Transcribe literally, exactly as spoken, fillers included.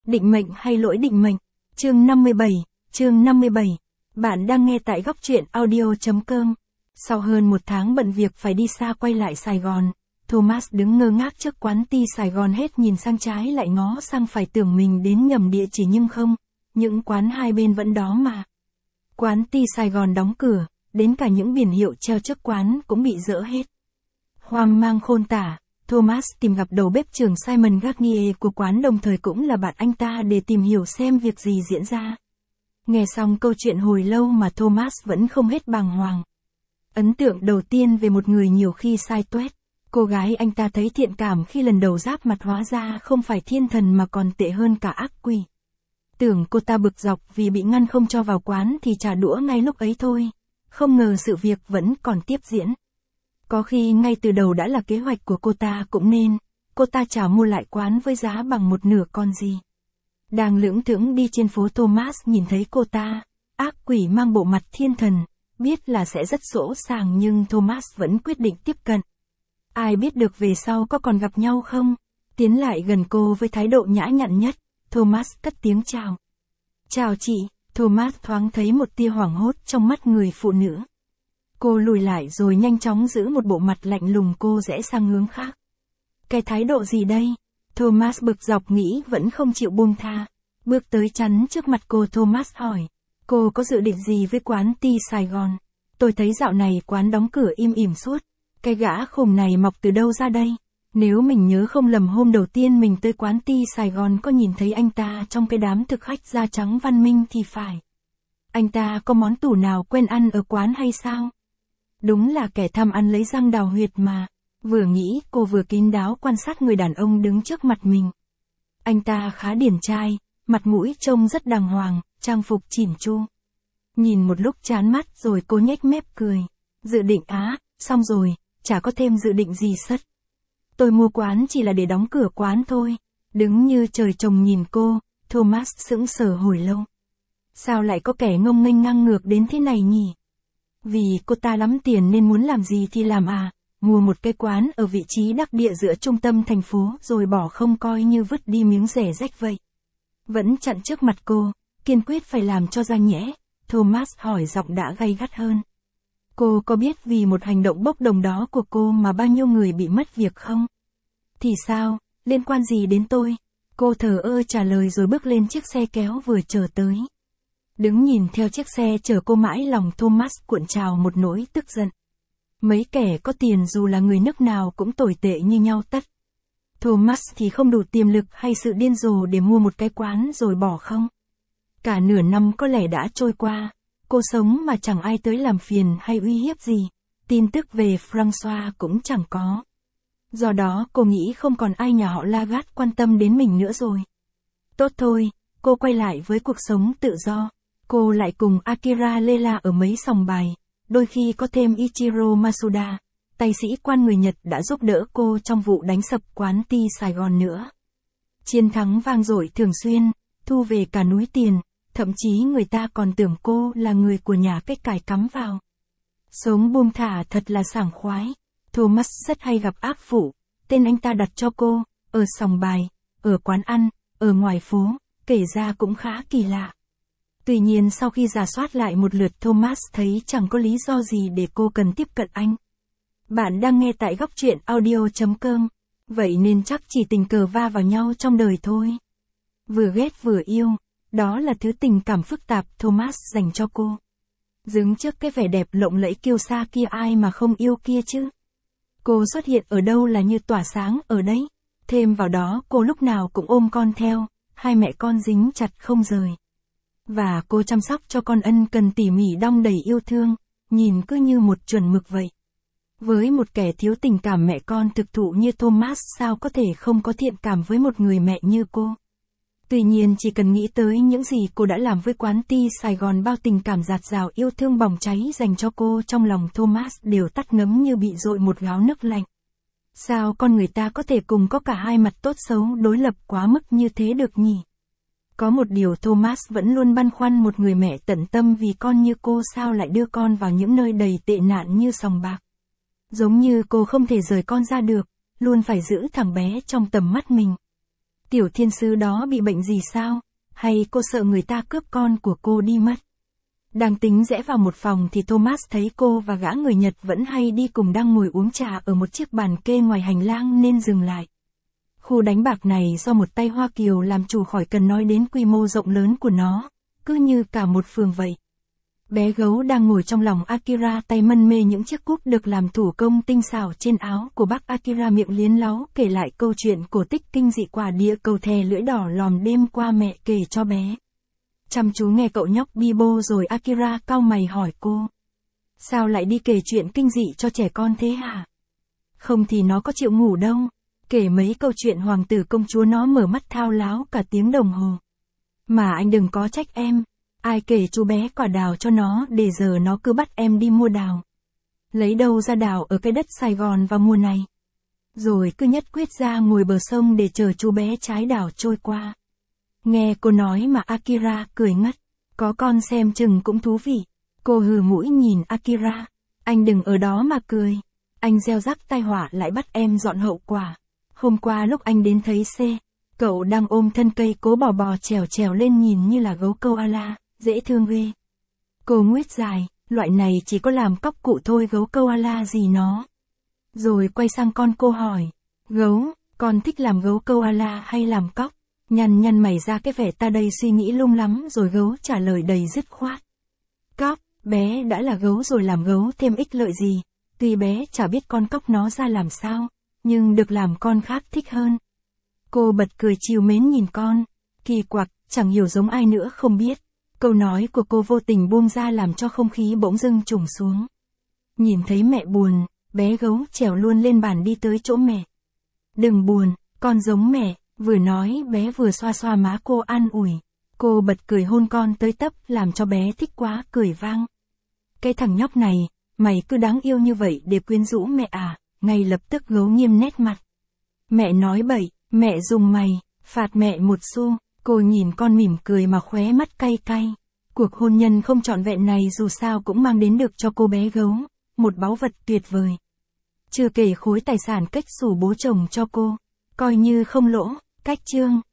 Định mệnh hay lỗi định mệnh? Chương năm mươi bảy, chương năm mươi bảy. Bạn đang nghe tại góc truyện audio chấm com. Sau hơn một tháng bận việc phải đi xa quay lại Sài Gòn, Thomas đứng ngơ ngác trước quán ti Sài Gòn, hết nhìn sang trái lại ngó sang phải, tưởng mình đến nhầm địa chỉ nhưng không, những quán hai bên vẫn đó mà. Quán ti Sài Gòn đóng cửa, đến cả những biển hiệu treo trước quán cũng bị dỡ hết. Hoang mang khôn tả, Thomas tìm gặp đầu bếp trưởng Simon Garnier của quán, đồng thời cũng là bạn anh ta, để tìm hiểu xem việc gì diễn ra. Nghe xong câu chuyện hồi lâu mà Thomas vẫn không hết bàng hoàng. Ấn tượng đầu tiên về một người nhiều khi sai tuét. Cô gái anh ta thấy thiện cảm khi lần đầu giáp mặt hóa ra không phải thiên thần mà còn tệ hơn cả ác quỷ. Tưởng cô ta bực dọc vì bị ngăn không cho vào quán thì trả đũa ngay lúc ấy thôi. Không ngờ sự việc vẫn còn tiếp diễn. Có khi ngay từ đầu đã là kế hoạch của cô ta cũng nên. Cô ta trả mua lại quán với giá bằng một nửa con gì. Đang lững thững đi trên phố, Thomas nhìn thấy cô ta, ác quỷ mang bộ mặt thiên thần, biết là sẽ rất sỗ sàng nhưng Thomas vẫn quyết định tiếp cận. Ai biết được về sau có còn gặp nhau không? Tiến lại gần cô với thái độ nhã nhặn nhất, Thomas cất tiếng chào. Chào chị. Thomas thoáng thấy một tia hoảng hốt trong mắt người phụ nữ. Cô lùi lại rồi nhanh chóng giữ một bộ mặt lạnh lùng, cô rẽ sang hướng khác. Cái thái độ gì đây? Thomas bực dọc nghĩ vẫn không chịu buông tha. Bước tới chắn trước mặt cô, Thomas hỏi. Cô có dự định gì với quán ti Sài Gòn? Tôi thấy dạo này quán đóng cửa im ỉm suốt. Cái gã khùng này mọc từ đâu ra đây? Nếu mình nhớ không lầm, hôm đầu tiên mình tới quán ti Sài Gòn có nhìn thấy anh ta trong cái đám thực khách da trắng văn minh thì phải. Anh ta có món tủ nào quen ăn ở quán hay sao? Đúng là kẻ tham ăn lấy răng đào huyệt mà. Vừa nghĩ cô vừa kín đáo quan sát người đàn ông đứng trước mặt mình. Anh ta khá điển trai, mặt mũi trông rất đàng hoàng, trang phục chỉn chu. Nhìn một lúc chán mắt rồi cô nhếch mép cười. Dự định á, xong rồi, chả có thêm dự định gì sất. Tôi mua quán chỉ là để đóng cửa quán thôi. Đứng như trời trồng nhìn cô, Thomas sững sờ hồi lâu. Sao lại có kẻ ngông nghênh ngang ngược đến thế này nhỉ? Vì cô ta lắm tiền nên muốn làm gì thì làm à, mua một cái quán ở vị trí đắc địa giữa trung tâm thành phố rồi bỏ không coi như vứt đi miếng rẻ rách vậy. Vẫn chặn trước mặt cô, kiên quyết phải làm cho ra nhẽ, Thomas hỏi giọng đã gay gắt hơn. Cô có biết vì một hành động bốc đồng đó của cô mà bao nhiêu người bị mất việc không? Thì sao, liên quan gì đến tôi? Cô thờ ơ trả lời rồi bước lên chiếc xe kéo vừa chờ tới. Đứng nhìn theo chiếc xe chở cô mãi, lòng Thomas cuộn trào một nỗi tức giận. Mấy kẻ có tiền dù là người nước nào cũng tồi tệ như nhau tất. Thomas thì không đủ tiềm lực hay sự điên rồ để mua một cái quán rồi bỏ không? Cả nửa năm có lẽ đã trôi qua, cô sống mà chẳng ai tới làm phiền hay uy hiếp gì, tin tức về François cũng chẳng có. Do đó cô nghĩ không còn ai nhà họ Lagarde quan tâm đến mình nữa rồi. Tốt thôi, cô quay lại với cuộc sống tự do. Cô lại cùng Akira Lela ở mấy sòng bài, đôi khi có thêm Ichiro Masuda, tay sĩ quan người Nhật đã giúp đỡ cô trong vụ đánh sập quán ti Sài Gòn nữa. Chiến thắng vang dội thường xuyên, thu về cả núi tiền, thậm chí người ta còn tưởng cô là người của nhà cách cải cắm vào. Sống buông thả thật là sảng khoái. Thomas rất hay gặp ác phụ, tên anh ta đặt cho cô, ở sòng bài, ở quán ăn, ở ngoài phố, kể ra cũng khá kỳ lạ. Tuy nhiên sau khi rà soát lại một lượt, Thomas thấy chẳng có lý do gì để cô cần tiếp cận anh. Bạn đang nghe tại góc truyện audio chấm com, vậy nên chắc chỉ tình cờ va vào nhau trong đời thôi. Vừa ghét vừa yêu, đó là thứ tình cảm phức tạp Thomas dành cho cô. Đứng trước cái vẻ đẹp lộng lẫy kiêu sa kia, ai mà không yêu kia chứ. Cô xuất hiện ở đâu là như tỏa sáng ở đấy. Thêm vào đó cô lúc nào cũng ôm con theo, hai mẹ con dính chặt không rời. Và cô chăm sóc cho con ân cần tỉ mỉ đong đầy yêu thương, nhìn cứ như một chuẩn mực vậy. Với một kẻ thiếu tình cảm mẹ con thực thụ như Thomas, sao có thể không có thiện cảm với một người mẹ như cô. Tuy nhiên chỉ cần nghĩ tới những gì cô đã làm với quán ti Sài Gòn, bao tình cảm dạt dào yêu thương bỏng cháy dành cho cô trong lòng Thomas đều tắt ngấm như bị dội một gáo nước lạnh. Sao con người ta có thể cùng có cả hai mặt tốt xấu đối lập quá mức như thế được nhỉ? Có một điều Thomas vẫn luôn băn khoăn, một người mẹ tận tâm vì con như cô sao lại đưa con vào những nơi đầy tệ nạn như sòng bạc. Giống như cô không thể rời con ra được, luôn phải giữ thằng bé trong tầm mắt mình. Tiểu thiên sứ đó bị bệnh gì sao? Hay cô sợ người ta cướp con của cô đi mất? Đang tính rẽ vào một phòng thì Thomas thấy cô và gã người Nhật vẫn hay đi cùng đang ngồi uống trà ở một chiếc bàn kê ngoài hành lang nên dừng lại. Khu đánh bạc này do một tay Hoa Kiều làm chủ, khỏi cần nói đến quy mô rộng lớn của nó, cứ như cả một phường vậy. Bé gấu đang ngồi trong lòng Akira, tay mân mê những chiếc cúp được làm thủ công tinh xảo trên áo của bác Akira, miệng liến láu kể lại câu chuyện cổ tích kinh dị quả địa cầu thè lưỡi đỏ lòm đêm qua mẹ kể cho bé. Chăm chú nghe cậu nhóc Bibo rồi Akira cau mày hỏi cô. Sao lại đi kể chuyện kinh dị cho trẻ con thế hả? Không thì nó có chịu ngủ đâu. Kể mấy câu chuyện hoàng tử công chúa nó mở mắt thao láo cả tiếng đồng hồ. Mà anh đừng có trách em. Ai kể chú bé quả đào cho nó để giờ nó cứ bắt em đi mua đào. Lấy đâu ra đào ở cái đất Sài Gòn vào mùa này. Rồi cứ nhất quyết ra ngồi bờ sông để chờ chú bé trái đào trôi qua. Nghe cô nói mà Akira cười ngất. Có con xem chừng cũng thú vị. Cô hừ mũi nhìn Akira. Anh đừng ở đó mà cười. Anh gieo rắc tai họa lại bắt em dọn hậu quả. Hôm qua lúc anh đến thấy C, cậu đang ôm thân cây cố bò bò trèo trèo lên, nhìn như là gấu koala, dễ thương ghê. Cô nguyết dài, loại này chỉ có làm cóc cụ thôi, gấu koala gì nó. Rồi quay sang con cô hỏi, gấu, con thích làm gấu koala hay làm cóc? Nhăn nhăn mày ra cái vẻ ta đây suy nghĩ lung lắm, rồi gấu trả lời đầy dứt khoát. Cóc, bé đã là gấu rồi làm gấu thêm ích lợi gì, tuy bé chả biết con cóc nó ra làm sao, nhưng được làm con khác thích hơn. Cô bật cười trìu mến nhìn con, kỳ quặc, chẳng hiểu giống ai nữa không biết. Câu nói của cô vô tình buông ra làm cho không khí bỗng dưng trùng xuống. Nhìn thấy mẹ buồn, bé gấu trèo luôn lên bàn đi tới chỗ mẹ. Đừng buồn, con giống mẹ, vừa nói bé vừa xoa xoa má cô an ủi. Cô bật cười hôn con tới tấp làm cho bé thích quá, cười vang. Cái thằng nhóc này, mày cứ đáng yêu như vậy để quyến rũ mẹ à? Ngay lập tức gấu nghiêm nét mặt. Mẹ nói bậy, mẹ dùng mày, phạt mẹ một xu. Cô nhìn con mỉm cười mà khóe mắt cay cay. Cuộc hôn nhân không trọn vẹn này dù sao cũng mang đến được cho cô bé gấu một báu vật tuyệt vời. Chưa kể khối tài sản cách xù bố chồng cho cô, coi như không lỗ. Cách chương